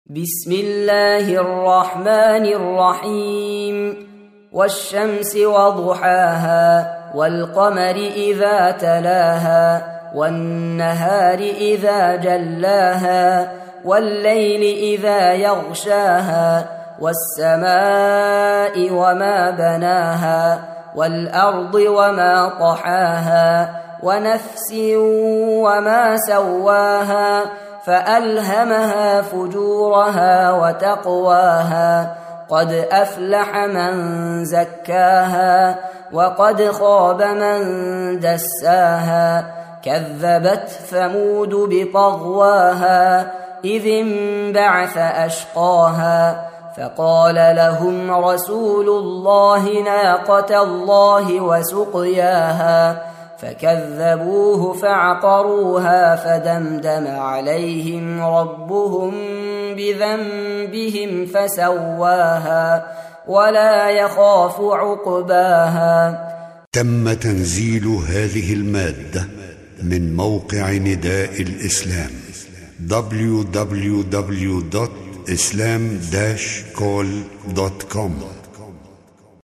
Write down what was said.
بسم الله الرحمن الرحيم والشمس وضحاها والقمر إذا تلاها والنهار إذا جلاها والليل إذا يغشاها والسماء وما بناها والأرض وما طحاها ونفس وما سواها فألهمها فجورها وتقواها قد أفلح من زكاها وقد خاب من دساها كذبت ثمود بطغواها إذ انبعث أشقاها فقال لهم رسول الله ناقة الله وسقياها فكذبوه فعقروها فدمدم عليهم ربهم بذنبهم فسواها ولا يخاف عقباها. تم تنزيل هذه المادة من موقع نداء الإسلام www.islam-call.com